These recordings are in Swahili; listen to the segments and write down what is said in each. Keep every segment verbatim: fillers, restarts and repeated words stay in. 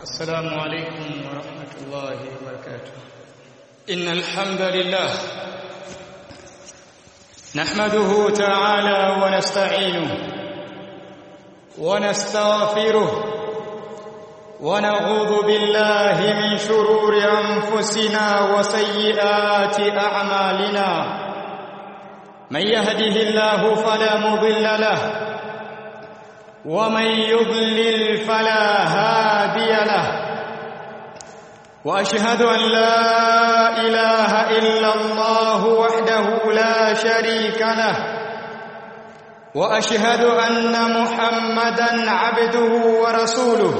السلام عليكم ورحمة الله وبركاته. إن الحمد لله نحمده تعالى ونستعينه ونستغفره ونعوذ بالله من شرور أنفسنا وسيئات أعمالنا. من يهده الله فلا مضل له ومن يضلل فلا هادي له. وأشهد أن لا إله إلا الله وحده لا شريك له وأشهد أن محمدًا عبده ورسوله.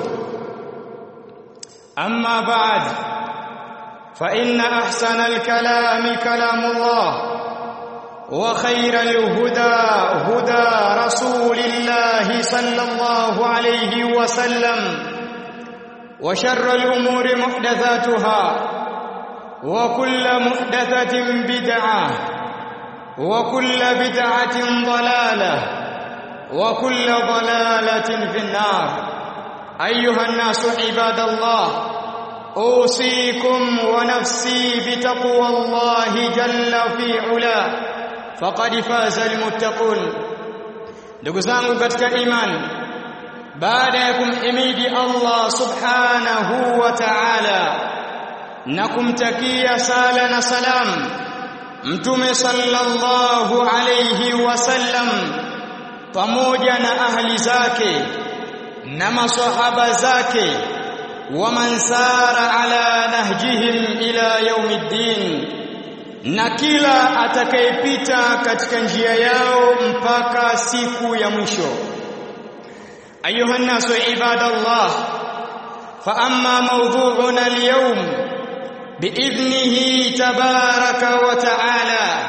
أما بعد فإن أحسن الكلام كلام الله وخير الهدى هدى رسول الله صلى الله عليه وسلم وشر الأمور محدثاتها وكل محدثة بدعة وكل بدعة ضلالة وكل ضلالة في النار. أيها الناس عباد الله، أوصيكم ونفسي بتقوى الله جل في علاه faqad faza almuttaqun. Ndugu zangu katika imani, baada ya kumhimidi Allah subhanahu wa ta'ala na kumtakia sala na salam mtume sallallahu alayhi wasallam pamoja na ahli zake na maswahaba zake wa man sara ala nahjihim ila yaumiddin, na kila atakayepita katika njia yao mpaka siku ya mwisho. Ayuha nasu ibadallah, fa amma mawdhu'una al-yawm bi'idhnihi tabaraka wa ta'ala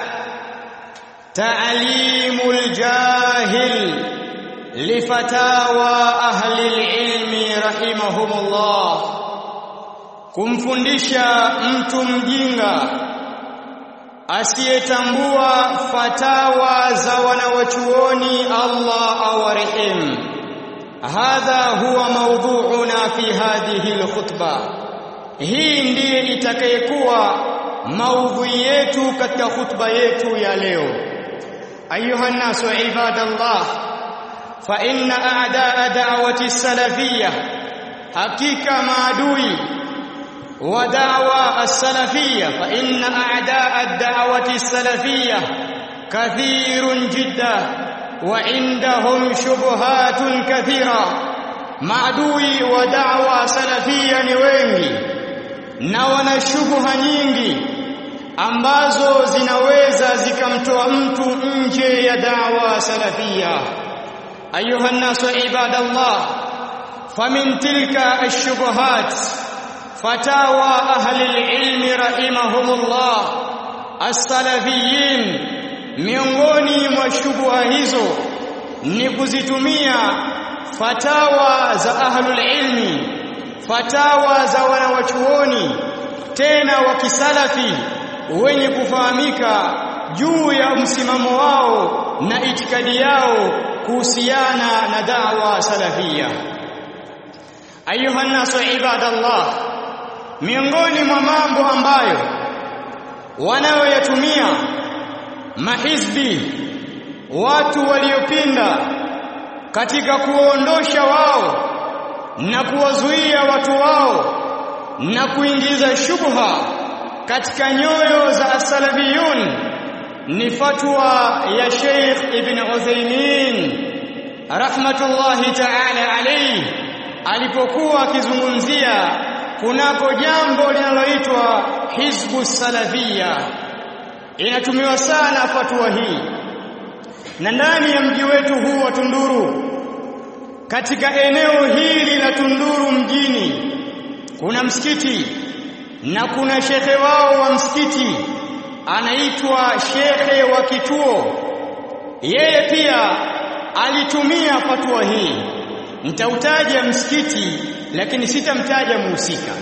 ta'limul jahil li fatawa ahli al-ilmi rahimahumullah, kumfundisha mtu mjinga asiyetambua fatawa za wanawachuoni Allah awarehemu. Hadha huwa mawdhu'una fi hadhihi alkhutba, hii ndiye itakayekuwa maudhui yetu katika khutba yetu ya leo. Ayuha nasu ibadallah, fa inna a'da'a da'wati salafiyya, hakika maadui ودعوى السلفية فإن أعداء الدعوة السلفية كثير جدا وعندهم شبهات كثيرة. maadui wa da'wa salafia ni wengi na wana shubha nyingi ambazo zinaweza zikamtoa mtu nje ya da'wa salafia. Ayuha nasu ibadallah, famin tilka ash-shubuhat فتاوى أهل العلم رحمهم الله السلفيين. miongoni mwa shubha hizo ni kuzitumia fatawa za ahlul ilmi, fatawa za wanawachuoni tena wa kisalafi wenye kufahamika juu ya msimamo wao na itikadi yao kuhusiana na da'wa salafia. Ayuha nasu ibadallah, miongoni mwa mambo ambayo wanayoyatumia mahizbi, watu waliopinda katika kuondosha wao na kuwazuia watu wao na kuingiza shubha katika nyoyo za as-salafiyun, ni fatwa ya Sheikh Ibn Uthaymeen rahmatullahi ta'ala alayhi alipokuwa akizungumzia kunako jambo linaloitwa hizbu salafia. Inatumiwa sana fatwa hii, na ndani ya mji wetu huu wa Tunduru, katika eneo hili la Tunduru mjini, kuna msikiti na kuna shekhe wao wa msikiti anaitwa shekhe wa kituo. Yeye pia alitumia fatwa hii. Nitautaja msikiti lakini sitamtaja muhusika.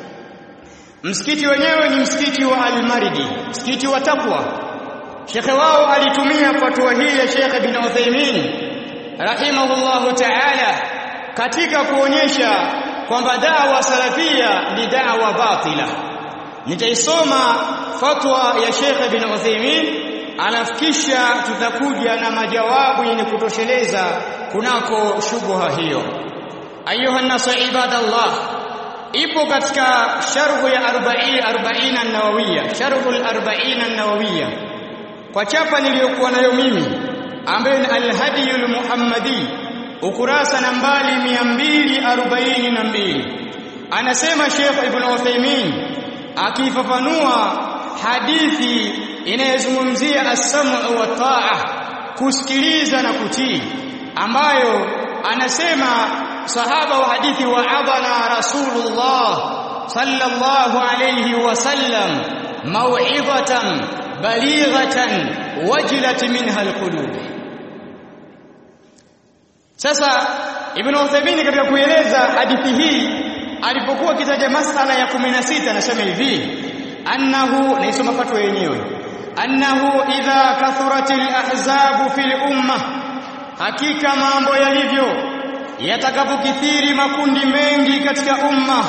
Msikiti wenyewe ni msikiti wa Al-Maridi, msikiti wa Taqwa. Shekhe wao alitumia fatwa hii ya Sheikh Ibn Uthaymeen rahimahullahu ta'ala katika kuonyesha kwamba da'wa salafia ni da'wa batila. Nitaisoma fatwa ya Sheikh Ibn Uthaymeen, alafu kisha tutakuja na majawabu yenye kutosheleza kunako shubha hiyo. Ayuha nasu ibadallah, ipo katika sharhu ya arobaini an-Nawawiyya, sharhu al-arobaini an-Nawawiyya kwa chapa niliyokuwa nayo mimi ambayo ni al-Hadiyul Muhammadi, ukurasa nambari mia mbili arobaini na mbili. Anasema Sheikh Ibn Uthaymeen akifafanua hadithi inayozungumzia as-sam'u wa ta'a, kusikiliza na kutii, ambayo anasema sahaba wa hadithi wa adana Rasulullah sallallahu alayhi wasallam mau'izatan balighatan wajilat minha alqulub. Sasa Ibn Uthaymeen katika kueleza hadithi hii alipokuwa kitaja masala ya kumi na sita anasema hivi, annahu, naisoma fatwa yenyewe, annahu idha kathuratil ahzabu fil umma, hakika mambo yalivyo yatakapokithiri makundi mengi katika umma,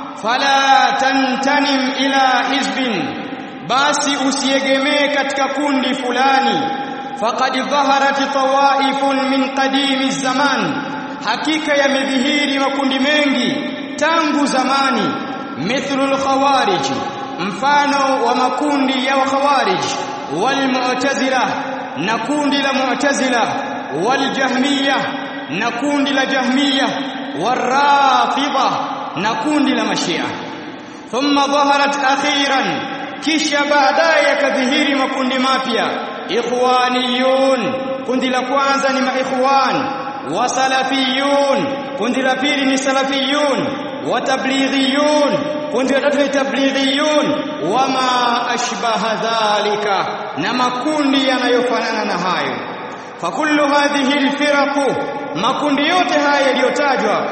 fala tantanim ila hizbin, basi usiegemee katika kundi fulani, faqad dhaharat tawaifun min qadimi zaman, hakika yamedhihiri makundi mengi tangu zamani, mithlul khawarij, mfano wa makundi ya khawarij, wal mu'tazila, na kundi la mu'tazila, wal jahmiyya, na kundi la jahmiyya, warafidha, na kundi la mashia. Thumma dhaharat akhiran, kisha baadaye yakadhihiri makundi mapya, ikhwaniyun, kundi la kwanza ni maikhwan, wa salafiyun, kundi la pili ni salafiyun, wa tablighiyun, kundi la tatu ni tablighiyun, wama ashbaha dhalika, na makundi yanayofanana na hayo. Fakullu hadhihi alfiraqu, makundi yote haya yaliyotajwa,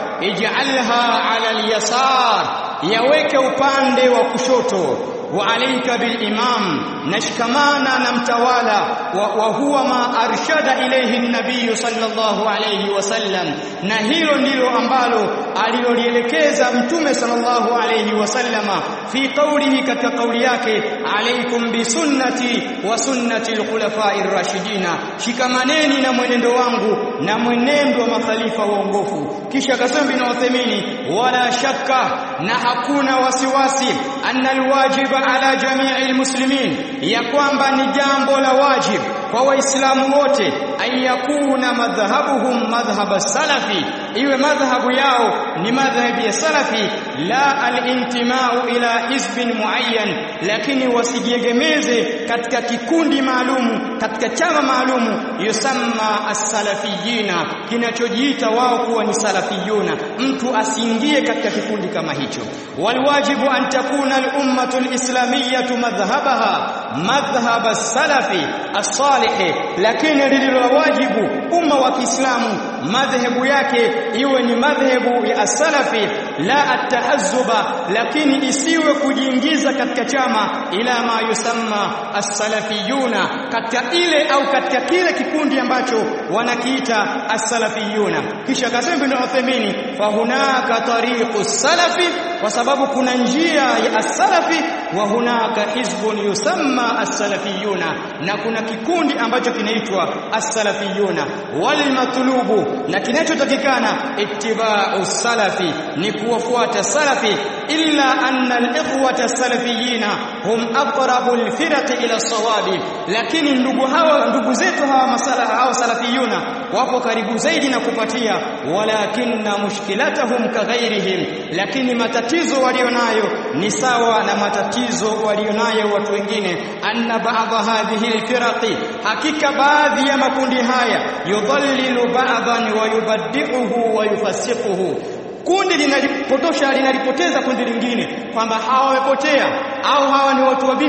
ij'alha ala al-yasar, yaweke upande wa kushoto, wa alayka bil imam, nashkamana na mtawala, wa, wa huwa ma arshada ilayhi an-nabiy sallallahu alayhi wasallam, na hilo ndilo ambalo alilolielekeza mtume sallallahu alayhi wasallama fi qawlihi, katika kauli yake, alaykum bi sunnati wa sunnati al-khulafa'ir rashidina, shikamaneni na mwenendo wangu na mwenendo wa makhalifa waongofu. Kisha akasema Ibn Uthaymeen, wala shakka, na hakuna wasiwasi, anna alwajiba ala jami'i almuslimin, ya kwamba ni jambo la wajib kwa waislamu wote, ayakuna madhhabuhum madhhab as-salafi, iwe madhhabu yao ni madhhabi ya salafi, la al-intimau ila hizbin muayyan, lakini wasijiegemeze katika kikundi maalumu, katika chama maalumu, yusamma as-salafiyina, kinachojiita wao kuwa ni salafiyuna. Mtu asiingie katika kikundi kama hicho. Walwajibu an takuna al-ummatu al-islamiyyatu madhhabaha madhhab as-salafi as-salih, lakini lililo wajibu umma wa Kiislamu madhehebu yake iwe ni madhehebu ya as-salafi, la at-tahazzuba, lakini isiwe kujiingiza katika chama, ila ma yusamma as-salafiyuna, katika ile au katika kile kikundi ambacho wanakiita as-salafiyuna. Kisha akasema Ibn Uthaymeen, fa hunaka tariqu as-salafi, kwa sababu kuna njia ya as-salafi, wa hunaka hizbun yusamma as-salafiyuna, na kuna kikundi ambacho kinaitwa as-salafiyuna. Wal matlubu, na kinachotakikana ittiba'u salafi, ni kuwafuata salafi, illa anna al-ikhwata as-salafiyina hum aqrabu al-firaq ila as-sawabi, lakini ndugu hawa, ndugu zetu hawa masala hao salafiyuna wapo karibu zaidi na kupatia, walakinna mushkilatahum kaghairihim, lakini matatizo walionayo ni sawa na matatizo walionayo watu wengine. Anna ba'dha hadhihi al-firaqi, hakika baadhi ya makundi haya, yudhallilu ba'dhan wa yubaddi'uhu wa yufassiquhu, kundi linalipotosha linalipoteza kundi lingine, kwamba hawa wamepotea au hawa ni watu wa bid'a,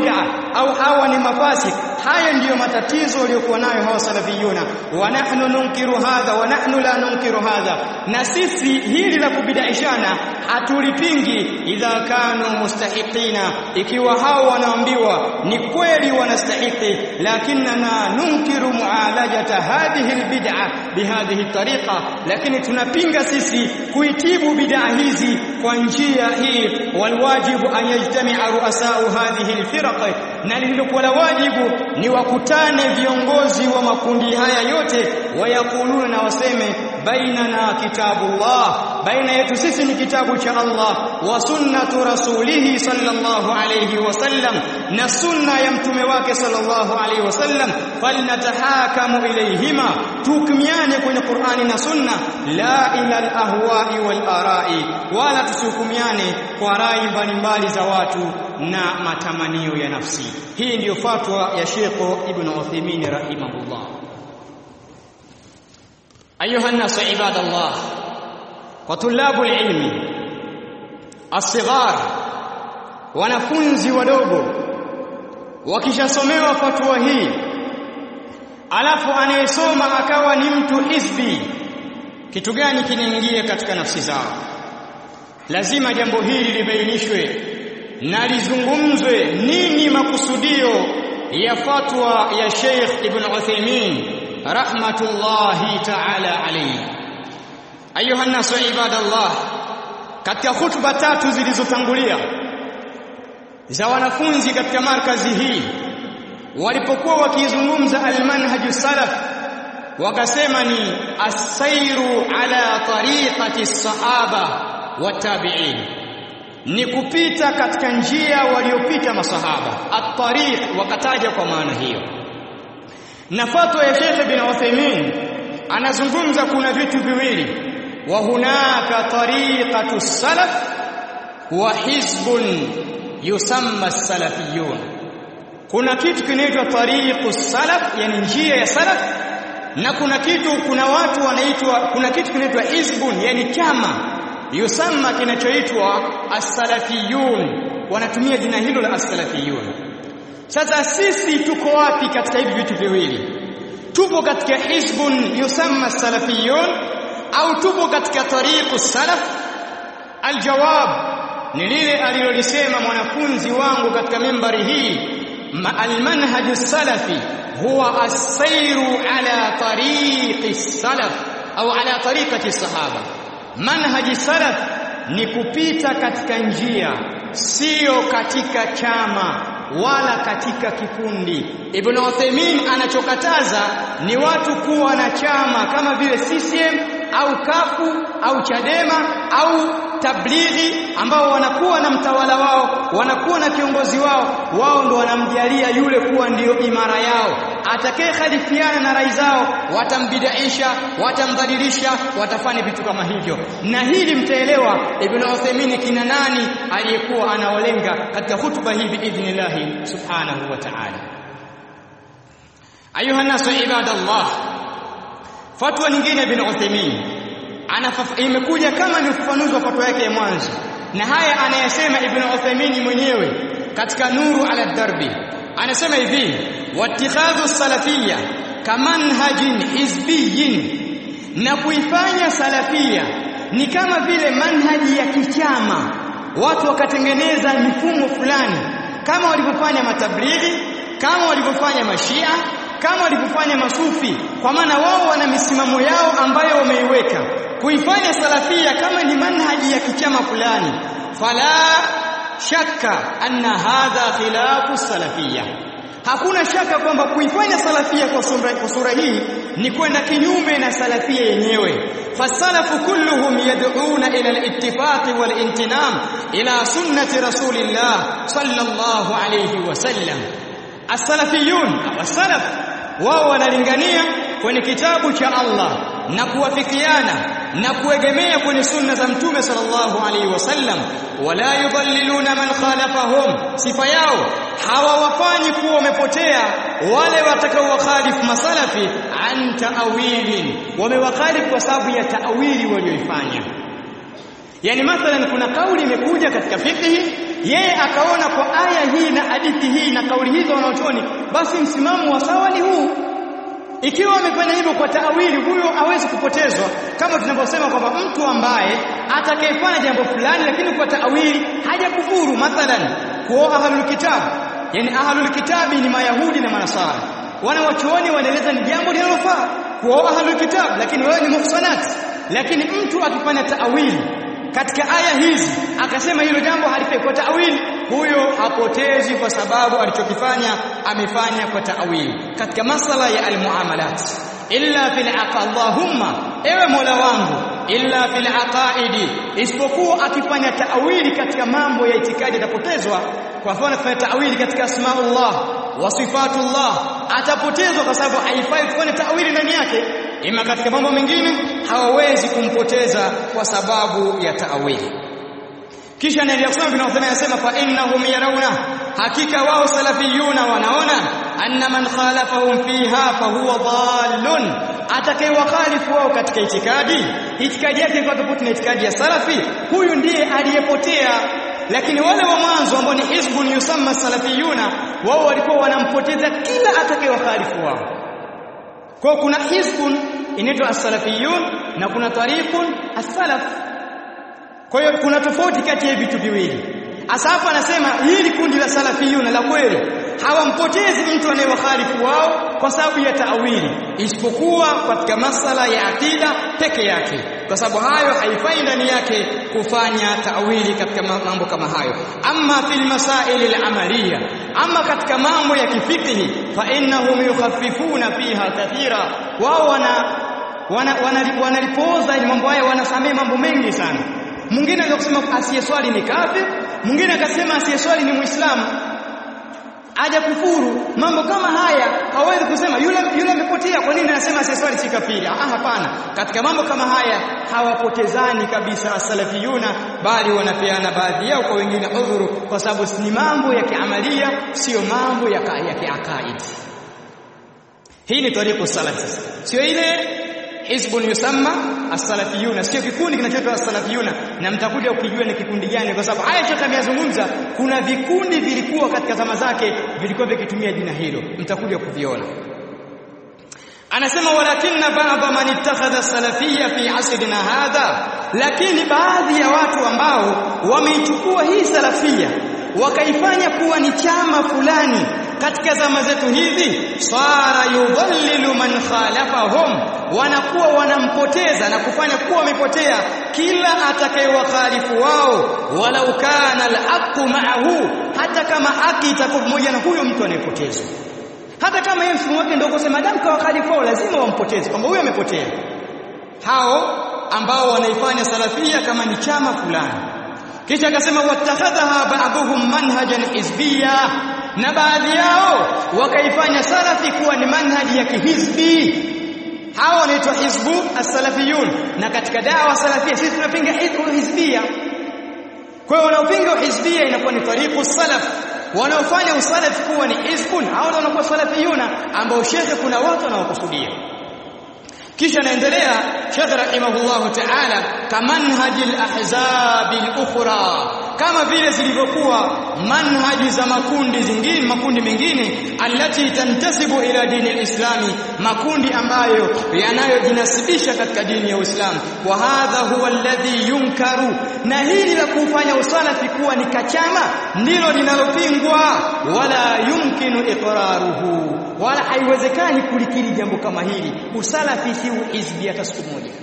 au hawa ni mafasik. Haya ndiyo matatizo waliokuwa nayo hawa salafiyuna. Wa nahnu nunkiru hadha wa nahnu la nunkiru hadha, na sisi hili la kubidaishana hatulipingi. Idha kanu mustahiqina, ikiwa hao wanaambiwa ni kweli wanastahiki, lakinna nunkiru mualajata hadhihi albid'a bihadhihi tariqa, lakini tunapinga sisi kuitibu bid'a hizi kwa njia hii. Walwajibu an yajtami'a ru'asa'u hadhihi alfiraq, na lililokuwa la wajibu ni wakutane viongozi wa makundi haya yote, wayakuluna, na waseme bainana kitabullah, baina yetu sisi ni kitabu cha Allah, wa sunnatu rasulihi sallallahu alayhi wasallam, na sunna ya mtume wake sallallahu alayhi wasallam. Falnatahakamu ilayhima, tuhukumiane kwenye Qur'ani na sunna, la ila al-ahwa'i wal ara'i, wala tusihukumiane kwa rai mbalimbali za watu na matamanio ya nafsi. Hii ndiyo fatwa ya Sheikh Ibn Uthaymeen rahimahullah. أيها الناس عباد الله وطلاب العلم الصغار, wanafunzi wadogo wakishasomewa fatwa hii alafu anayesoma akawa ni mtu hizbi, kitu gani kinaingia katika nafsi zao? Lazima jambo hili libainishwe na lizungumzwe, nini makusudio ya fatwa ya Sheikh Ibn Uthaymeen rahmatullahi ta'ala alayhi. Ayuha nasu ibadallah, katika hutuba tatu zilizotangulia za wanafunzi katika markazi hii walipokuwa wakizungumza almanhaju salaf, wakasema ni asairu ala tariqati sahaba wa tabi'in, ni kupita katika njia waliopita masahaba. At-tariq wakataja kwa maana hiyo. Na fatwa ya Sheikh Ibn Uthaymeen anazungumza kuna vitu viwili, wa hunaka tariqatu salaf wa hizbun yusamma as-salafiyun. Kuna kitu kinaitwa tariqu salaf, yani njia ya salaf, na kuna kitu kuna watu wanaitwa, kuna kitu kinaitwa hizbun, yani chama, yusamma, kinachoitwa as-salafiyun, wanatumia jina hilo la as-salafiyun. Sasa sisi tuko wapi katika hivi vitu viwili? Tupo katika hizbun yusamma salafiyun au tupo katika tariqu salaf? Aljawab ni lile alilolisema mwanafunzi wangu katika membari hii, almanhaju salafi huwa as-sayru ala tariqi salaf au ala tariqati sahaba. Manhaji salaf ni kupita katika njia, sio katika chama wala katika kikundi. Ibn Uthaymeen anachokataza ni watu kuwa na chama kama vile C C M au Kafu au Chadema au Tablighi, ambao wanakuwa na mtawala wao, wanakuwa na kiongozi wao, wao ndo wanamjalia yule kuwa ndiyo imara yao. Atakaye khalifiana na rai zao watambidaisha, watamdhalilisha, watafanya vitu kama hivyo. Na hili mtaelewa Ibn Uthaymeen kina nani aliyekuwa anaolenga katika hutuba hii biidhnillah subhanahu wa ta'ala. Ayuha nasu ibadallah, fatwa nyingine Ibn Uthaymeen imekuja kama ni ufafanuzi wa fatwa yake ya mwanzo, na haya anayasema Ibn Uthaymeen mwenyewe katika Nuru ala Darbi. Anasema hivi: wattikhadhu salafiyya kamanhajin hizbiyyin, na kuifanya salafia ni kama vile manhaji ya kichama, watu wakatengeneza mifumo fulani kama walivyofanya matablighi, kama walivyofanya mashia, kama walivyofanya masufi, kwa maana wao wana misimamo yao ambayo wameiweka. Kuifanya salafia kama ni manhaji ya kichama fulani, fala shakka anna hadha khilafu salafia. Hakuna shaka kwamba kuifanya salafia kwa sura, kwa sura hii ni kwenda kinyume na salafia yenyewe. Fasalafu kulluhum yad'una ila al-ittifaq wal-intinam ila sunnati rasulillah sallallahu alayhi wasallam. As-salafiyun, as-salaf, wao wanalingania kwenye kitabu cha Allah na kuwafikiana na kuegemea kwenye sunna za mtume sallallahu alaihi wasallam. Wala yudhalliluna man khalafahum, sifa yao hawawafanyi kuwa wamepotea wale watakao wakhalifu masalafi an ta'wilin, wamewakhalifu kwa sababu ya ta'wili walioifanya. Yani mathalan kuna kauli imekuja katika fiqh yeye akaona kwa aya hii na hadithi hii na kauli hizo wanaochoni, basi msimamo wa sawa ni huu. Ikiwa amefanya hivyo kwa taawili, huyo hawezi kupotezwa, kama tunavyosema kwamba mtu ambaye atakayefanya jambo fulani lakini kwa taawili hajakufuru, mathalan kuoa ahlul kitab, yani ahlul kitabi ni mayahudi na manasara, wana wachuoni wanaeleza ni jambo linalofaa kuoa ahlul kitab, lakini wao ni muhsanat. Lakini mtu akifanya taawili katika aya hizi akasema hilo jambo halifai kwa taawili, huyo hapotezi, kwa sababu alichokifanya amefanya kwa taawili katika masala ya almuamalat. Illa fil aqallahumma, ewe Mola wangu, illa fil aqaidi, isipokuwa akifanya taawili katika mambo ya itikadi atapotezwa. Kwa mfano akifanya taawili katika asmaullah wa sifatullah atapotezwa, kwa sababu haifai kufanya taawili ndani yake. Ima katika mambo mengine hawawezi kumpoteza kwa sababu ya taawili. Kisha naendelea kusema Ibn Uthaymeen anasema fa innahum yarawna, hakika wao salafiyuna wanaona, anna man khalafahum fiha fa huwa dhallun, atakayewakhalifu wao katika itikadi, itikadi yake iko tofauti na itikadi ya salafi, huyu ndiye aliyepotea. Lakini wale wa mwanzo ambao ni hizbun yusamma salafiyuna, wao walikuwa wanampoteza kila atakayewakhalifu wao. Kwa kuna hizbun inaitwa as-salafiyun na kuna tariqun as-salaf. Kwa hiyo kuna tofauti kati ya vitu viwili. Asafu anasema hili kundi la salafiyun la kweli hawampotezi mtu anayewakhalifu wao kwa sababu ya taawili, isipokuwa katika masala ya akida peke yake, kwa sababu hayo haifai ndani yake kufanya taawili katika mambo kama hayo. Amma fil masail al-amaliya, amma katika mambo ya kifikihi, fa innahum yukhaffifuna fiha kathira, wao wana wanalipoza wana mambo haya, wanasamea mambo mengi sana. Mwingine anaweza kusema asiyeswali ni kafir, mwingine akasema asiyeswali ni Muislamu, aja kufuru. Mambo kama haya hawezi kusema yule yule amepotea, kwa nini anasema asiyeswali si kafiri? Ah, hapana. Katika mambo kama haya hawapotezani kabisa salafiyuna, bali wanapeana baadhi yao kwa wengine udhuru, kwa sababu ni mambo ya kiamalia, sio mambo ya ya kiakaidi. Hii ni tariqu salafi, sio ile hizbun yusamma as-salafiyuna, sio kikundi kinachoitwa as-salafiyuna, na mtakuja ukijua ni kikundi gani, kwa sababu haya chote ameyazungumza. Kuna vikundi vilikuwa katika zama zake vilikuwa vikitumia jina hilo, mtakuja kuviona. Anasema walakinna ba'd man ittakhadha as-salafiyya fi asrina hadha, lakini baadhi ya watu ambao wameichukua hii salafia wakaifanya kuwa ni chama fulani katika zama zetu hizi, sara yudhallilu man khalafahum, wanakuwa wanampoteza na kufanya kuwa wamepotea kila atakayewakhalifu wao, walau kana al-haqqu ma'ahu, hata kama haki itakuwa pamoja na huyo mtu anayepotezwa. Hata kama yeye mfumo wake ndio kusema damu kwa wakhalifu wao lazima wampoteze kwamba huyo amepotea. Hao ambao wanaifanya salafia kama ni chama fulani. Kisha akasema watakhadha ba'dhum manhajan hizbiyya, na baadhi yao wakaifanya salafi kuwa ni manhaji ya kihizbi. Hao wanaitwa hizbu as-salafiyun, na katika dawa salafia sisi tunapinga hizbiyya. Kwa hiyo wanaopinga hizbiyya inakuwa ni tariqu salaf, wanaofanya usalafi kuwa ni hizbun, hao wanakuwa salafiyuna, ambao shekhe kuna watu wanaokusudia. Kisha naendelea Sheikh rahimahullahu ta'ala, kamanhajil ahzabil ukhra, kama vile zilivyokuwa manhaji za makundi zingine, makundi mengine, allati tantasibu ila dini al-islami, makundi ambayo yanayojinasibisha katika dini ya Uislamu. Wa hadha huwa alladhi yunkaru, na hili la kufanya usalafi kuwa ni kachama ndilo linalopingwa. Wala yumkinu iqraruhu, wala haiwezekani kulikiri jambo kama hili. Usalafi si hizbi hata siku moja.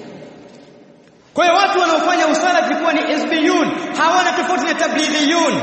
Kwa hiyo watu wanaofanya usalafi kuwa ni hizbiyun hawana tofauti na tablighiyun,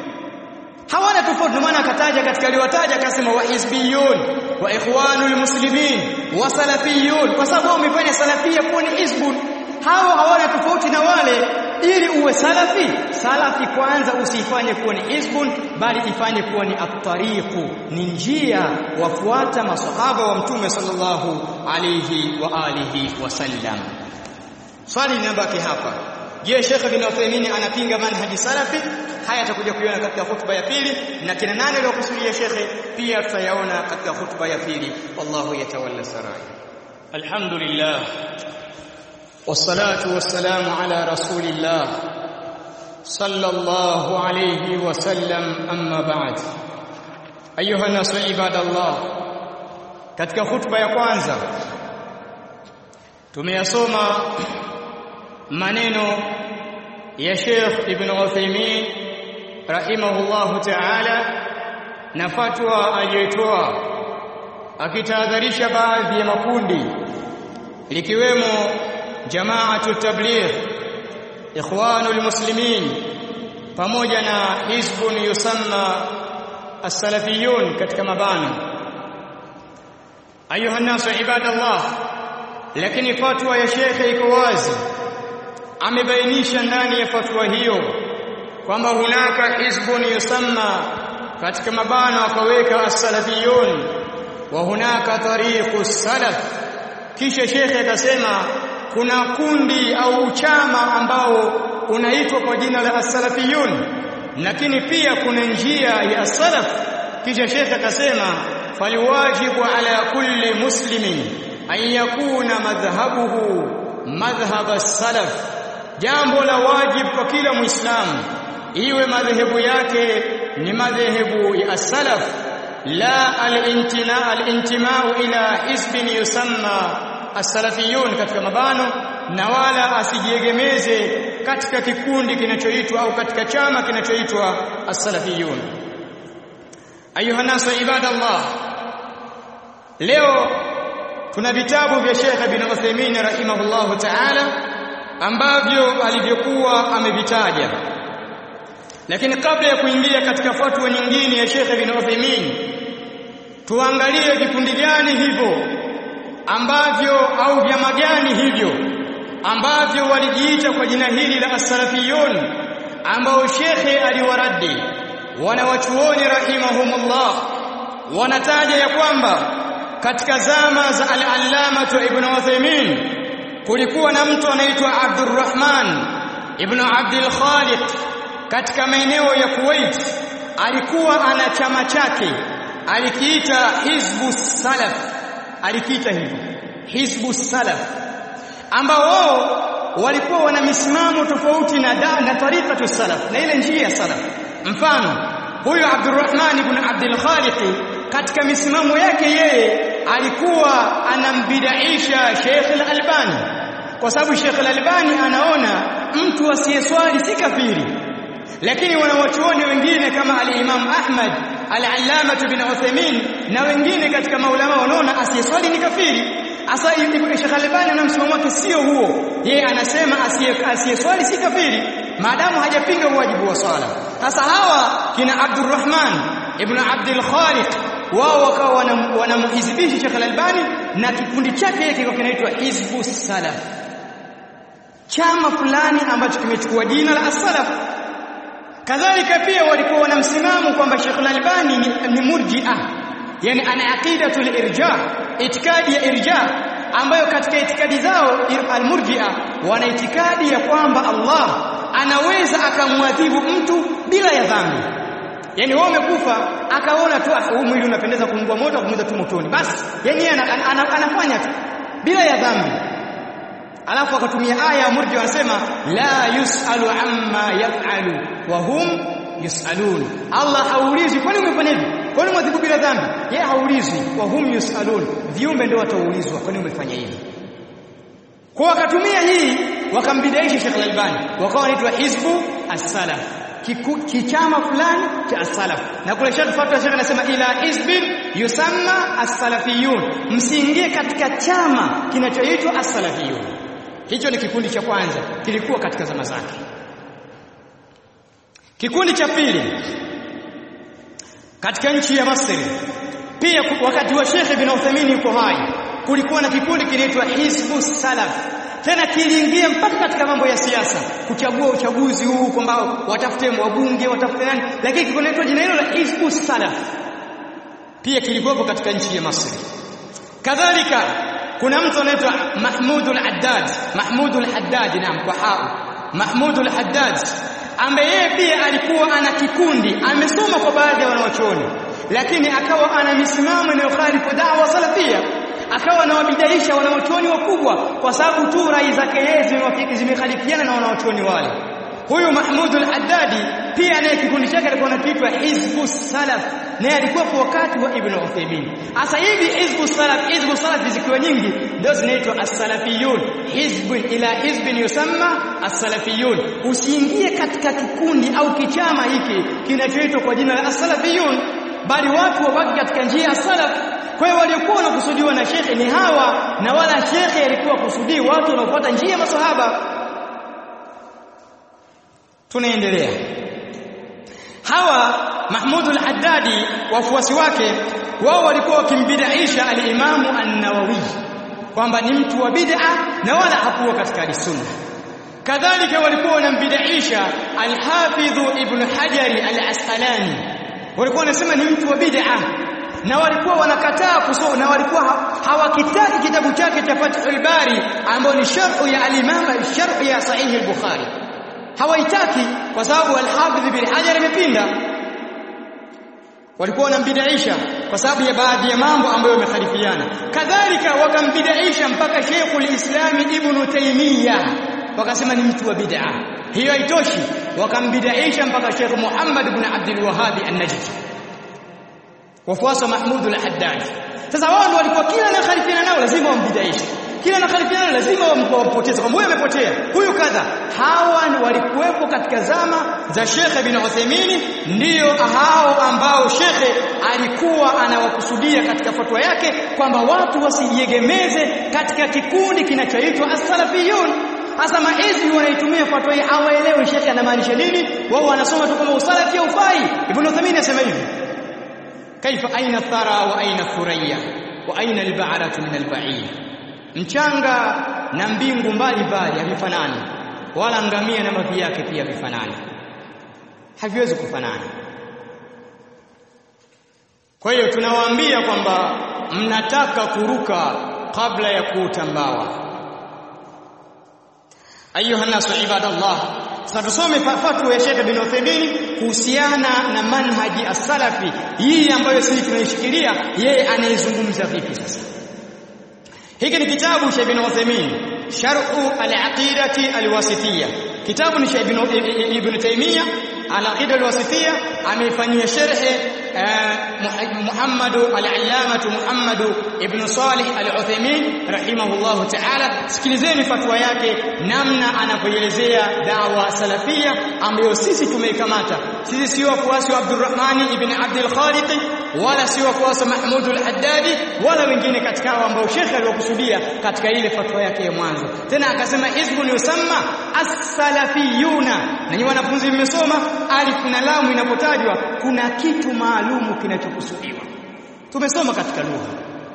hawana tofauti. Ndio maana akataja katika aliwataja akasema wa hizbiyun wa ikhwanul muslimin wa salafiyun, kwa sababu wamefanya salafia kuwa ni hizbun. Hao hawana tofauti na wale. Ili uwe salafi, salafi kwanza usifanye kuwa ni hizbun, bali ifanye kuwa ni at-tariqu, ni njia wafuata masahaba wa Mtume sallallahu alayhi wa alihi wasallam. Swali linabaki hapa. Je, Sheikh Ibn Uthaymeen anapinga manhaji salafi? Haya tutakuja kuiona katika hutuba ya pili, na kina nani waliokusudia Sheikh pia tutayaona katika hutuba ya pili. Wallahu yatawalla sarai. Alhamdulillah wassalatu wassalamu ala rasulillah صلى الله عليه وسلم أما بعد أيها الناس عباد الله katika khutba ya kwanza tumeyasoma maneno ya Sheikh Ibn Uthaymeen rahimahullahu ta'ala na fatwa aliyotoa akitahadharisha baadhi ya makundi likiwemo Jamaatu Tabligh, Ikhwanul Muslimin pamoja na hizbun yusamma as-salafiyun katika mabano. Ayuha nasu ibadallah, lakini fatwa ya shekhe iko wazi, amebainisha ndani ya fatwa hiyo kwamba hunaka hizbun yusamma katika mabano akaweka as-salafiyun wa hunaka tariqu salaf. Kisha shekhe akasema kuna kundi au chama ambao unaitwa kwa jina la as-salafiyun, lakini pia kuna njia ya as-salaf. Kisha shekhe akasema faliwajibu ala kulli muslimin an yakuna madhhabuhu madhhab as-salaf, jambo la wajibu kwa kila muislamu iwe madhehebu yake ni madhehebu ya as-salaf, la al-intina al-intimau ila hizbin yusamma as-salafiyun katika mabano, na wala asijiegemeze katika kikundi kinachoitwa au katika chama kinachoitwa as-salafiyun. Ayuha nasu ibadallah, leo tuna vitabu vya Sheikh Ibn Uthaymeen rahimahullahu ta'ala ambavyo alivyokuwa amevitaja, lakini kabla ya kuingia katika fatwa nyingine ya Sheikh Ibn Uthaymeen, tuangalie vikundi gani hivyo ambavyo au vyama gani hivyo ambavyo walijiita kwa jina hili la as-salafiyun, ambao shekhe aliwaradi wanawachuoni rahimahumullah. Wanataja ya kwamba katika zama za al-allama Ibn Uthaymeen kulikuwa na mtu anaitwa Abdurrahman ibn Abdul Khaliq katika maeneo ya Kuwait. Alikuwa ana chama chake alikiita Hizbu Salaf, alikiita hivyo Hizbu Salaf, ambao wao walikuwa wana misimamo tofauti na da, na tariqatu salaf, na ile njia ya salaf. Mfano, huyu Abdurrahman ibn Abdul Khaliq katika misimamo yake yeye alikuwa anambidaisha Sheikh al-Albani, kwa sababu Sheikh al-Albani anaona mtu asiyeswali si kafiri, lakini wanawachuoni wengine kama al-Imam Ahmad, al-Allama Ibn Uthaymeen na wengine katika maulama wanaona asiyeswali ni kafiri. Asa Sheikh al-Albani na msimamo wake sio huo, yeye anasema asiyeswali si kafiri maadamu hajapinga wajibu wa swala. Sasa hawa kina Abdurrahman ibn Abdul Khaliq wao wakawa wanamhizibisha Sheikh al-Albani na kikundi chake yake kinaitwa Hizbu Salaf, chama fulani ambacho kimechukua jina la as-salaf. Kadhalika pia walikuwa wanamsimamo kwamba Sheikh al-Albani ni, ni murji'a, yani ana aqidatul irja, itikadi ya irja, ambayo katika itikadi zao al-murji'a wana itikadi ya kwamba Allah anaweza akamwadhibu mtu bila ya dhambi. Yani wao wamekufa akaona tu huu mwili unapendeza kuungua moto kumuza tu motoni, basi yani anafanya tu bila ya dhambi. Alafu akatumia aya ya murji'a wanasema la yusalu amma yaf'alu wa hum yusalun, Allah haulizwi kwani umefanya hivi, kwani mwadhibu bila dhambi, yeye haulizwi. Wa hum yusalun, viumbe ndio wataulizwa kwani umefanya hivi. Kwa wakatumia hii wakambidaisha Sheikh al-Albani, wakawa wanaitwa Hizbu as-Salaf, kichama fulani cha as-Salaf. Na kule Sheikh fatwa Sheikh anasema ila hizbin yusamma as-salafiyun, msiingie katika chama kinachoitwa as-salafiyun. Hicho ni kikundi cha kwanza, kilikuwa katika zama zake. Kikundi cha pili katika nchi ya Misri, pia wakati wa Sheikh Ibn Uthaymeen yuko hai, kulikuwa na kikundi kinaitwa Hizbu Salaf. Tena kiliingia mpaka katika mambo ya siasa, kuchagua uchaguzi huu kwamba watafute wabunge, watafute nani, lakini kikunaitwa jina hilo la Hizbu Salaf pia kilikuwa katika nchi ya Misri. Kadhalika kuna mtu anaitwa Mahmud al-Haddad, Mahmud al-Haddad naam kwa hao Mahmud al-Haddad, ambaye yeye pia alikuwa ana kikundi, amesoma kwa baadhi ya wanawachuoni, lakini akawa ana misimamo inayokhalifu da'wa salafia, akawa anawabidaisha wanawachuoni wakubwa kwa sababu tu rai zake yeye zimekhalifiana na wanawachuoni wale. huyu Mahmud al-Haddadi pia naye kikundi chake alikuwa anaitwa Hizbus Salaf, naye alikuwa kwa wakati wa Ibn Uthaymeen. Sasa hivi Hizbus Salaf, Hizbus Salaf zikiwa nyingi ndio zinaitwa as-salafiyun, hizbun ila hizbin yusamma as-salafiyun. Usiingie katika kikundi au kichama hiki kinachoitwa kwa jina la as-salafiyun, bali watu wabaki katika njia ya salaf. Kwa hiyo waliokuwa wanakusudiwa na shekhe ni hawa, na wala shekhe alikuwa kusudi watu wanaofuata njia ya masahaba. Tunaendelea. Hawa Mahmud al-Haddadi wafuasi wake wao walikuwa wakimbidaisha al-Imam an-Nawawi kwamba ni mtu wa bid'a na wala hakuwa katika sunna. Kadhalika walikuwa wanambidaisha al-Hafidh Ibn Hajar al-Asqalani, walikuwa wanasema ni mtu wa bid'a na walikuwa wanakataa kusoma, na walikuwa hawakitaki kitabu chake cha Fathul Bari ambao ni sharh ya al-Imam sharh ya Sahih al-Bukhari. Hawaitaki kwa sababu al-Hafidh Ibn Hajar amepinda. Walikuwa wanambidaisha kwa sababu ya baadhi ya mambo ambayo yamekhalifiana. Kadhalika wakambidaisha mpaka Sheikhul Islam Ibn Taymiyyah, wakasema ni mtu wa bid'a. Hiyo haitoshi, wakambidaisha mpaka Sheikh Muhammad ibn Abdul Wahhab an-Najdi, wafuasi Mahmud al-Haddadi. Sasa wao ndio walikuwa kila anakhalifiana nao lazima wambidaishe, kila anakhalifiana lazima wampoteze, kwamba huyu amepotea, huyu kadha. Hawa walikuwepo katika zama za Sheikh Ibn Uthaymeen, ndio hao ambao Sheikh alikuwa anawakusudia katika fatwa yake kwamba watu wasijiegemeze katika kikundi kinachoitwa as-salafiyun. Hasa maezi wanaitumia fatwa hii, hawaelewi Sheikh anamaanisha nini, wao wanasoma tu kama usalafi au ufai. Ibn Uthaymeen anasema hivi: kaifa aina thara wa aina thuraya wa aina al-ba'ratu min al-ba'ir, mchanga na mbingu mbali mbali havifanani, wala ngamia na mavi yake pia havifanani, haviwezi kufanana. Kwa hiyo tunawaambia kwamba mnataka kuruka kabla ya kuutambawa. Ayuha nasu ibadallah, sasa tusome fatwa ya Sheikh Ibn Uthaymeen kuhusiana na manhaji as-salafi hii ambayo sisi tunaishikilia. Yeye anaizungumza vipi sasa? Hiki ni kitabu cha Ibn Uthaymeen, Sharh al-Aqidati al-Wasitiyya. Kitabu ni cha Ibn Taymiyyah, al-Aqida al-Wasitiyya, ameifanyia sharh Muhammad al-Allamah Muhammad ibn Salih al-Uthaymeen rahimahullahu ta'ala. Sikilizeni fatwa yake, namna anapoelezea da'wa salafia ambayo sisi tumeikamata. Sisi sio wafuasi wa Abdurrahman ibn Abdul Khaliq, wala sio wafuasi Mahmud al-Haddadi, wala wengine katika hao ambao Sheikh aliwakusudia katika ile fatwa yake ya mwanzo. Tena akasema hizbun yusamma as-salafiyuna. Na nyinyi wanafunzi mmesoma alif na lam inapotajwa kuna kitu maalumu kinachokusudiwa. Tumesoma katika lugha.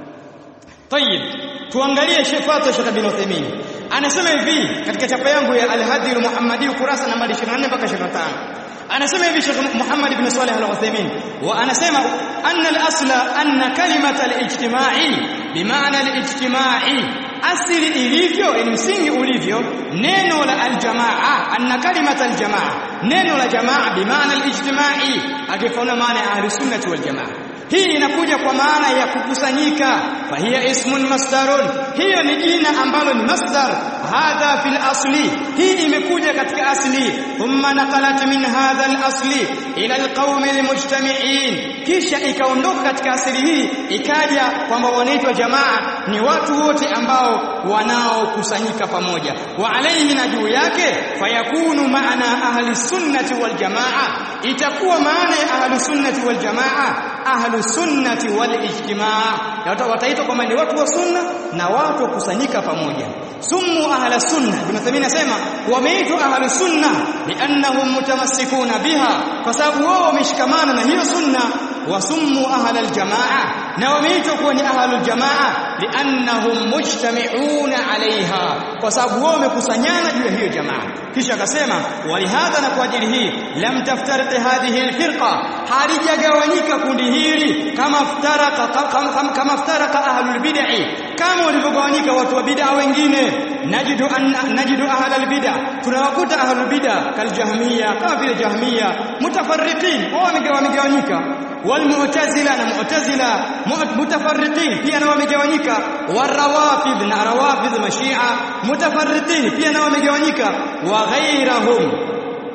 Tayib, tuangalie shefata Sheikh Ibn Uthaymeen. Anasema hivi katika chapa yangu ya Al-Hadi al-Muhammadi ukurasa nambari ishirini na nne mpaka ishirini na tano. Anasema hivi Sheikh Muhammad ibn Salih al-Uthaymeen, wa anasema anna al-asla anna kalimat al-ijtima'i bimaana al-ijtima'i, asili ilivyo, msingi ulivyo neno la al-jamaa, anna kalimat al-jamaa, neno la jamaa bimaana al-ijtima'i, akifanya maana ya ahli sunnah wal jamaa. Hii inakuja kwa maana ya kukusanyika, fa hiya ismun masdarun, hiyo ni jina ambalo ni masdar. Hadha fil asli, hii imekuja katika asli. Thumma naqalat min hadha al asli ila al qaumi al mujtami'in, kisha ikaondoka katika asili hii ikaja kwamba wanaitwa jamaa ni watu wote ambao wanaokusanyika pamoja. Wa alayhi, na juu yake, fayakunu maana ahli sunnati wal jamaa, itakuwa maana ya ahli sunnati wal jamaa ahlu sunnati wal ijtimaa, wataitwa kama ni watu wa sunna na watu kusanyika pamoja. Summu ahla sunna, Ibn Uthaymeen anasema wameitwa ahlu sunna liannahum mutamassikuna biha, kwa sababu wao wameshikamana na hiyo sunna. Wasummu ahla aljamaa, na wameitwa kuwa ni ahlu aljamaa liannahum mujtami'una alaiha, kwa sababu wao wamekusanyana juu ya hiyo jamaa. Kisha akasema walihadha, na kwa ajili hii, lam taftarqi hadhihi alfirqa, halijagawanyika kundi hili kama ftaraka kama, kama, kama ftaraka ahlul bid'ah, kama walivyogawanyika watu wa bid'a wengine. Najidu an najidu ahlul bid'ah, tunawakuta ahlul bid'ah kal jahmiya, kama vile jahmiya mutafarriqin, wao wamegawanyika. Wal mu'tazila, na mu'tazila mutafarriqin, pia na wamegawanyika. Warawafidh, na rawafidh mashia mutafarriqin, pia na wamegawanyika. Wa ghayrahum,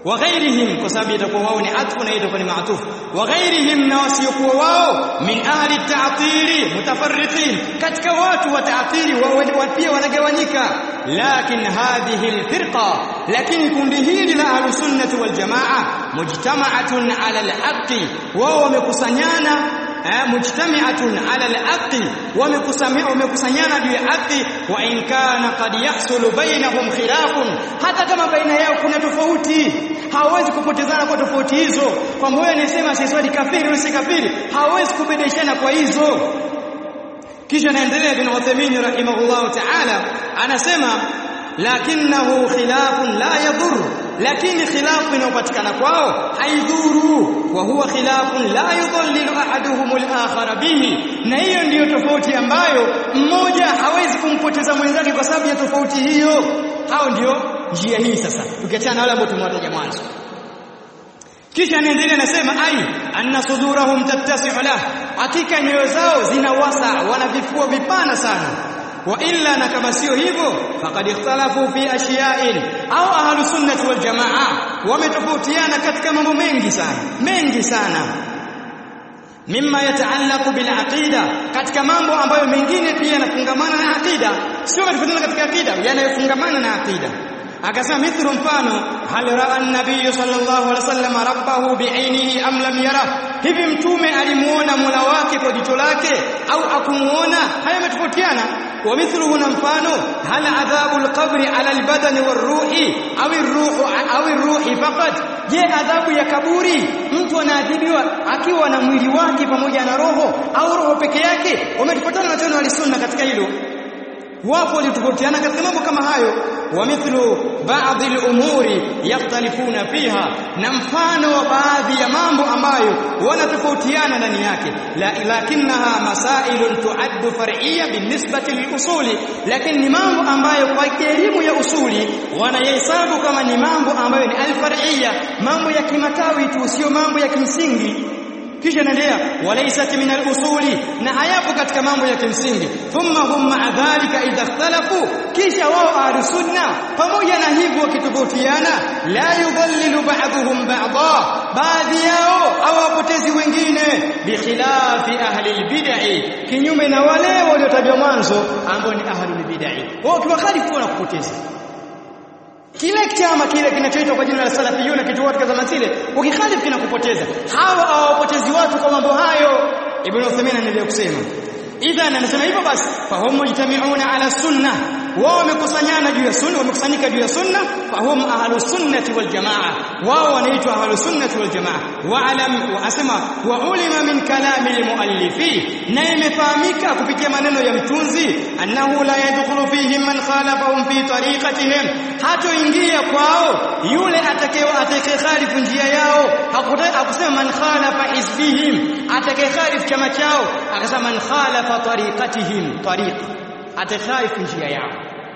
wa ghairihim kwa sababu itakuwa wao ni atfu na itakuwa ni maatuf wa ghairihim na wasiokuwa wao min ahli ta'tili mutafarriqin katika watu wa ta'tili wao pia wanagawanyika lakin hadhihi alfirqa lakini kundi hili la ahlus sunnah wal jamaa mujtama'atun ala alhaqqi wao wamekusanyana mujtami'atun ala al-haqqi wamekusanyana juu ya haki wa in kana qad yahsulu bainahum khilafun hata kama baina yao kuna tofauti hawezi kupotezana kwa tofauti hizo kwa moyo anasema sisi ni kafiri au si kafiri hawezi kubadilishana kwa hizo kisha naendelea Ibn Uthaymeen rahimahullah ta'ala anasema lakinahu khilafun la yadur lakini khilafu inayopatikana kwao haidhuru wa huwa khilafun la yudhillu ahaduhum al-akhar bihi na hiyo ndiyo tofauti ambayo mmoja hawezi kumpoteza mwenzake kwa sababu ya tofauti hiyo hao ndio njia hii sasa tukiachana wale ambao tumewataja mwanzo kisha anaendelea anasema ai anna sudurahum tattasi'u lah hakika nyoyo zao zinawasa wana vifua vipana sana wa illa na kama sio hivyo faqad ikhtalafu fi ashiya'in au ahlus sunnah wal jamaa wametofautiana katika mambo mengi sana mengi sana mimma yataallaqu bil aqida katika mambo ambayo mengine pia yanafungamana na aqida sio yanafungamana katika aqida yanayofungamana na aqida akasema mithlu mfano hal ra'a an-nabiy sallallahu alaihi wasallam rabbahu bi'ainihi am lam yara hivi mtume alimuona Mola wake kwa jicho lake au akumuona haya yametofautiana wa mithluhu na mfano hal adhabul qabri ala al-badani war-ruhi au ar-ruhu au ar-ruhi faqat je adhabu ya kaburi mtu anaadhibiwa akiwa na mwili wake pamoja na roho au roho peke yake wametofautiana na tano walisunna katika hilo wapo walitofautiana katika mambo kama hayo wa mithlu baadhi al-umuri yakhtalifuna fiha na mfano wa baadhi ya mambo ambayo wanatofautiana ndani yake lakinaha masailun tuaddu far'iyya binisbati liusuli lakini ni mambo ambayo kwa elimu ya usuli wanahesabu kama ni mambo ambayo ni al-far'iyya mambo ya kimatawi tu sio mambo ya kimsingi kisha naendelea walaysat min al-usuli na hayapo katika mambo ya kimsingi thumma hum ma'a dhalika idha ikhtalafu kisha wao ahlus sunna pamoja na hivyo wakitofautiana la yudhallilu ba'dhum ba'dha baadhi yao hawapotezi wengine bikhilafi ahli al-bid'ah kinyume na wale waliotajwa mwanzo ambao ni ahli bid'ah wao kiwakhalifu na kupoteza kile chama kile kinachoitwa kwa jina la salafiyuna kitu katika zama zile ukikhalifu kinakupoteza hawa hawapotezi watu kwa mambo hayo Ibn Uthaymeen anaendelea kusema idhan anasema hivyo basi fahum mujtami'una ala sunnah wao wamekusanyana juu ya sunna wamekusanyika juu ya sunna fahum ahlus sunnati wal jamaa wao wanaitwa ahlus sunnati wal jamaa wa alam wa asema wa ulima min kalami al muallifi na imefahamika kupitia maneno ya mtunzi annahu la yadkhulu fihim man khalafahum fi tariqatihim hatoingia kwao yule atakayewa atakayekhalifu njia yao hakusema man khalafa hizbihim atakayekhalifu chama chao akasema man khalafa tariqatihim tariq atakhalifu njia yao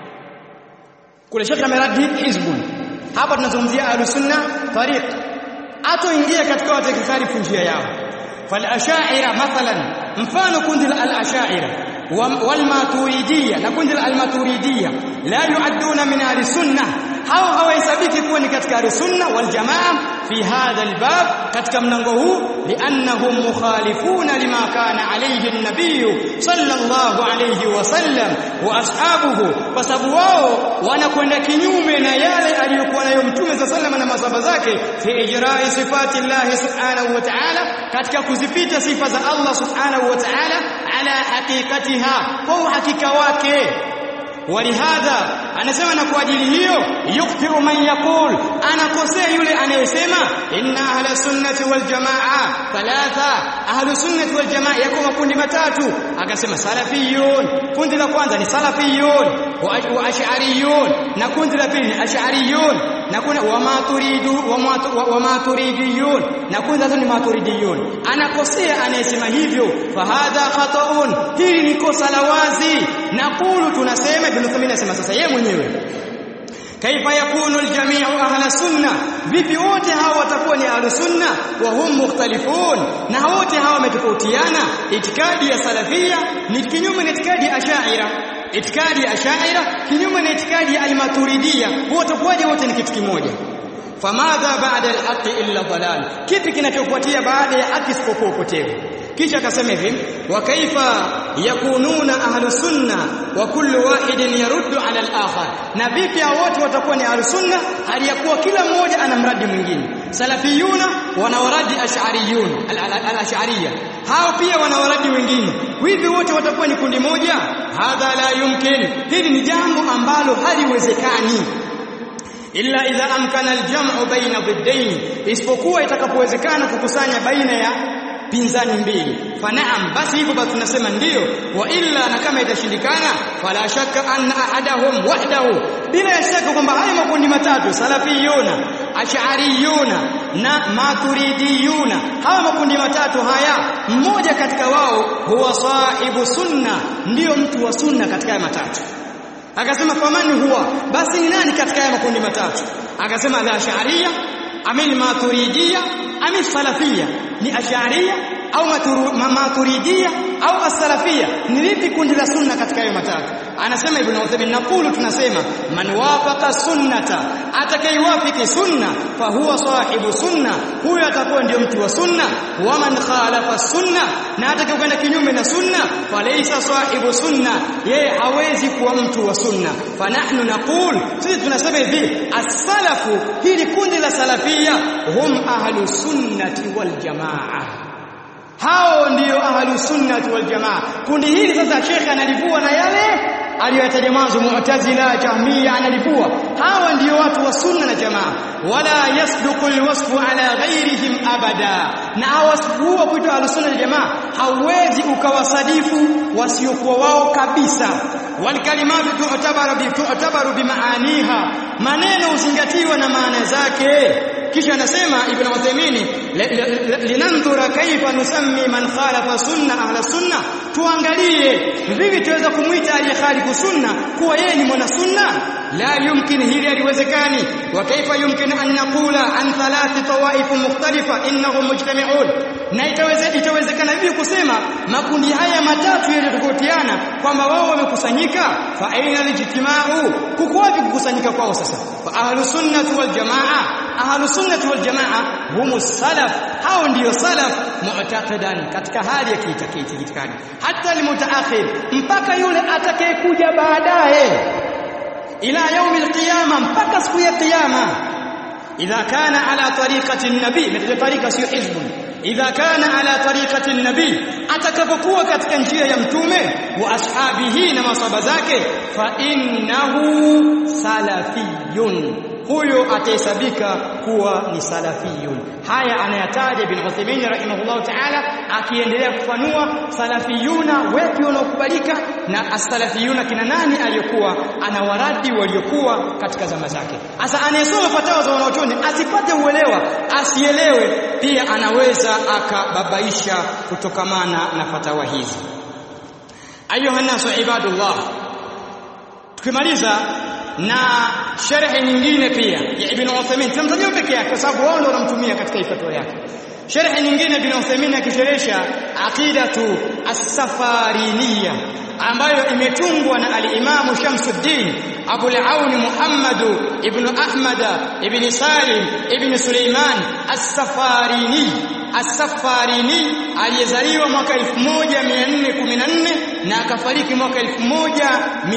kule shekhi ameradi hizbun hapa tunazungumzia ahlus sunna tariq atoingia katika watakayekhalifu njia yao fal ash'ira mathalan mfano kundi la al ash'ira wal maturidiyya na kundi la al maturidiyya la yu'adduna min ahli sunnah hao hawahesabiki kuwa ni katika ahli sunna wal jamaa fi hadha al bab katika mlango huu li'annahum mukhalifuna lima kana alayhi an-nabiy sallallahu alayhi wasallam wa ashabuhu kwa sababu wao wanakwenda kinyume na yale aliyokuwa nayo mtume sallallahu na masahaba zake fi ijra'i sifati Allah subhanahu wa ta'ala katika kuzipita sifa za Allah subhanahu wa ta'ala ala haqiqatiha kwa uhakika wake walihadha anasema na kwa ajili hiyo yuktiru man yaqul anakosea yule anayesema inna ahla sunnati wal jamaa thalatha ahlu sunnati wal jamaa yako makundi matatu akasema salafiyun kundi la kwanza ni salafiyun wa ash'ariyun na kundi la pili ni ash'ariyun na kuna wa maturidu wa maturidiyun na kundi la ni maturidiyun anakosea anayesema hivyo fahadha khata'un hili ni kosa la wazi naqulu tunasema Ibn Uthaymeen anasema sasa yeye mwenyewe kaifa yakunu aljami'u ahla sunna vipi wote hao watakuwa ni ahli sunna wa hum mukhtalifun na wote hao wametofautiana itikadi ya salafia ni kinyume na itikadi ya ash'ira itikadi ya ash'ira kinyume na itikadi ya al-maturidiyya wote kwaje wote ni kitu kimoja famadha ba'da al-haqqi illa dhalal, kipi kinachofuatia baada ya haki isipokuwa upotevu? Kisha akasema hivi, wa kaifa yakununa ahlus sunna wa kullu wahidin yaruddu ala al-akhar, na vipi hao wote watakuwa ni ahlus sunna hali ya kuwa kila mmoja anamradi mwingine? Salafiyuna wanawaradi ash'ariyun al-ash'ariyya, hao pia wanawaradi wengine, hivi wote watakuwa ni kundi moja? Hadha la yumkin, hili ni jambo ambalo haliwezekani. Illa idha amkana al-jam'u baina dhiddayn, isipokuwa itakapowezekana kukusanya baina ya pinzani mbili. Fanaam, basi hivyo basi tunasema ndiyo. Wa illa, na kama itashindikana, fala shakka anna ahadahum wahdahu, bila shaka kwamba haya makundi matatu, salafiyuna, ash'ariyuna na maturidiyuna, hawa makundi matatu haya, mmoja katika wao huwa sahibu sunna, ndiyo mtu wa sunna katika haya matatu. Akasema famani huwa, basi ni nani katika haya makundi matatu? Akasema la ash'ariyya amil maturidiyya amil salafiyya, ni ash'ariyya au maturidiyya au as-salafiyya, ni lipi kundi la sunna katika hayo matatu? Anasema Ibn Uthaymeen, nakulu, tunasema man wafaqa sunnata, atakayewafiki sunna fa huwa sahibu sunna, huyo atakuwa ndio mtu wa sunna. Wa man khalafa sunna, na atakayekwenda kinyume na sunna, fa laysa sahibu sunna, yeye hawezi kuwa mtu wa sunna. Fa nahnu naqul, sisi tunasema hivi, as-salafu, hili kundi la salafia, hum ahlu sunnati wal jamaa, hao ndio ahlu sunnati wal jamaa. Kundi hili sasa Sheikh analivua na yale aliyoyataja mwanzo, Mu'tazila, Jahmiya, analivua. Hawa ndio watu wa sunna na jamaa. Wala yasduqu alwasfu ala ghayrihim abada, na hawasfu wa kuitwa ahlu sunna na jamaa hauwezi ukawasadifu wasiokuwa wao kabisa. Wal kalimatu tu'tabaru bi tu'tabaru bi maaniha, maneno uzingatiwa na maana zake. Kisha anasema Ibn Uthaymeen, linandhura kaifa nusammi man khalafa sunna ahla sunna, tuangalie vipi tuweza kumuita aliyekhalifu sunna kuwa yeye ni mwana sunna. La yumkin, hili haliwezekani. Wa kaifa yumkin an naqula an thalath tawaif mukhtalifa innahum mujtami'un, na itaweza itawezekana vipi kusema makundi haya matatu yaliyotofautiana kwamba wao wamekusanyika? Fa aina alijtima'u, kuko wapi kukusanyika kwao sasa? Fa ahlus sunnah wal jamaa, ahlus sunnah wal jamaa humus salaf, hao ndio salaf mu'taqidan, katika hali ya kiitikadi, hata almutaakhir, mpaka yule atakayekuja baadaye, ila yaumil qiyama, mpaka siku ya kiyama. Idha kana ala tariqati an-nabi, na tariqa sio hizbun, idha kana ala tariqati an-nabi, atakapokuwa katika njia ya mtume wa ashabihi na masahaba zake, fa innahu salafiyun, huyo atahesabika kuwa ni salafiyun. Haya anayataja Ibn Uthaymeen rahimahullah ta'ala, akiendelea kufanua salafiyuna wepi wanaokubalika na as-salafiyuna kina nani, aliyokuwa anawaradi waliokuwa katika zama zake. Sasa anayesoma fatawa za wanachuoni asipate uelewa, asielewe, pia anaweza akababaisha kutokamana na fatawa hizi. Ayuha nasu ibadullah, tukimaliza na sharhi nyingine pia ya Ibn Uthaymeen, tunamtajia peke yake kwa sababu wao ndio wanamtumia katika fatwa yake. Sharhi nyingine Ibn Uthaymeen akisherehesha aqidatu as-safariniyya, ambayo imetungwa na al-Imam Shamsuddin Abu al-Aun Muhammad ibn Ahmad ibn Salim ibn Suleiman as-Safarini. As-Safarini aliyezaliwa mwaka elfu moja mia nne kumi na nne na akafariki mwaka elfu moja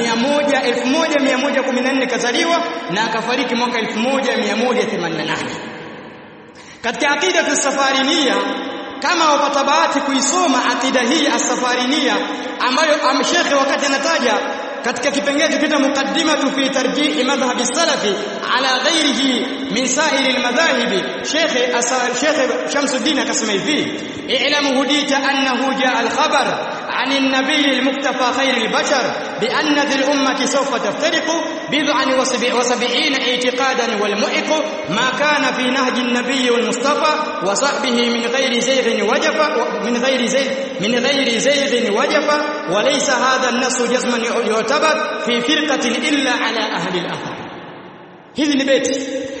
mia moja kumi na nne, kazaliwa na akafariki mwaka elfu moja mia moja themanini na nane. Katika aqida as-Safariniyya, kama wapata bahati kuisoma aqida hii as-Safariniyya, ambayo amshekhe wakati anataja katika kipengele kita muqaddimatu fi tarjih madhhab as-salafi ala ghayrihi min sa'ir al-madhahib, Sheikh Sheikh Shamsuddin akasema hivi: i'lamu hudita annahu jaa al-khabar عن النبي المكتفى خير البشر بأن ذي الأمة سوف تفترق بضعا وسبعين اعتقادا، والمؤق ما كان في نهج النبي والمصطفى وصحبه من غير زيغ وجف من غير زيغ من غير زيغ وجف، وليس هذا النص جزما يعتبر في فرقة إلا على أهل الأثر. hizi ni beti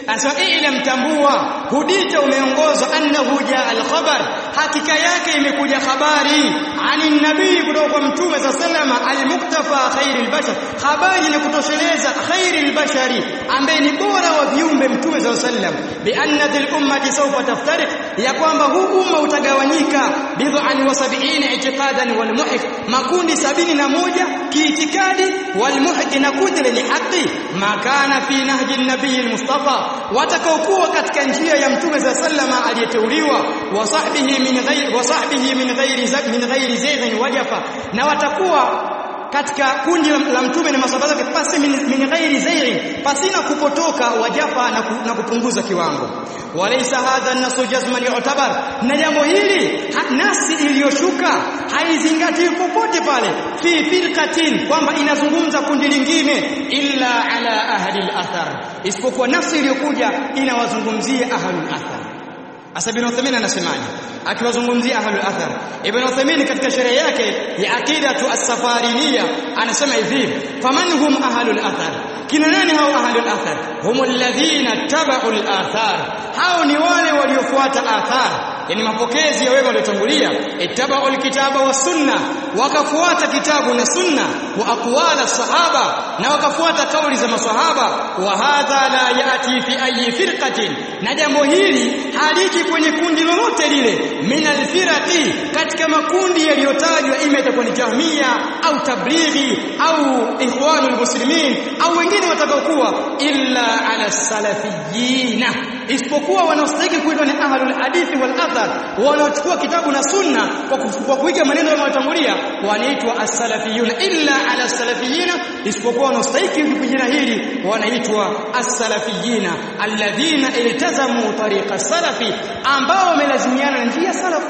aswa ila mtambua hudita umeongozwa annahu jaa al-khabar hakika yake imekuja habari ani nabii kutoka kwa mtume sallama al-muktafa khairil bashar habari ni kutosheleza khairil bashari ambaye ni bora wa viumbe mtume sallam bi anna dhil ummati sawfa taftariq ya kwamba huu umma utagawanyika bid'an wa sab'ina i'tiqadan wal muhik makundi sabini na moja kiitikadi wal muhik na kundi lenye haki makana fi nahji an-nabii al-mustafa watakaokuwa katika njia ya mtume sallama aliyeteuliwa wa sahbihi min ghairi wa sahbihi min ghairi min ghairi zayghin wajafa na watakuwa katika kundi la mtume na masahaba zake pasi min ghairi zairi pasina kupotoka wajafa na, ku, na kupunguza kiwango walaysa hadha an-nasu jazman yu'tabar na jambo hili nasi iliyoshuka haizingati popote pale fi firqatin kwamba inazungumza kundi lingine illa ala ahli al-athar isipokuwa nafsi iliyokuja inawazungumzia ahli al-athar. Asa Ibn Uthaymeen anasemaje akiwazungumzia ahlul athar? Ibn Uthaymeen katika sherehe yake ya aqidatu as-safariniya anasema hivi faman hum ahlul athar kina nani hao ahlul athar humul ladhina tabau al-athar hao ni wale waliofuata athar yani mapokezi ya wema waliotangulia ittabau al-kitaba was sunna wakafuata kitabu na sunna wa aqwala sahaba na wakafuata kauli za maswahaba wa hadha la yati fi ayi firqatin na jambo hili haliji kwenye kundi lolote lile min al-firaqi katika makundi yaliyotajwa ima itakuwa ni jahmia au tablighi au ikhwanul muslimin au wengine watakaokuwa illa ala salafiyina isipokuwa wanaostahili kuitwa ni ahlul hadithi wal athar wanaochukua kitabu na sunna kwa kuiga maneno ya watangulia wanaitwa as-salafiyuna illa ala salafiyina isipokuwa wanaostahili kujina hili wanaitwa as-salafiyina alladhina iltazamu tariqa salafi ambao wamelazimiana na njia salaf.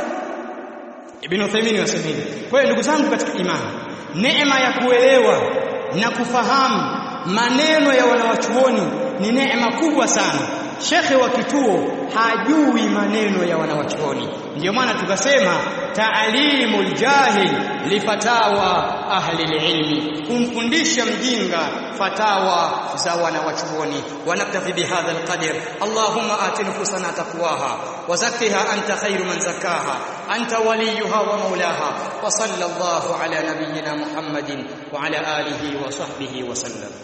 Ibn Uthaymeen wasema kwa hiyo ndugu zangu katika imani neema ya kuelewa na kufahamu maneno ya wanawachuoni ni neema kubwa sana. Shekhe wa kituo hajui maneno ya wanawachuoni, ndio maana tukasema ta'limul jahil lifatawa ahli ilmi, kumfundisha mjinga fatawa za wanawachuoni. Wanaktafi bihadha alqadr. Allahumma ati nufusana taqwaha wa zakkiha anta khairu man zakkaha anta waliyuha wa maulaha wa sallallahu ala nabiyyina Muhammadin wa ala alihi wa sahbihi wa sallam.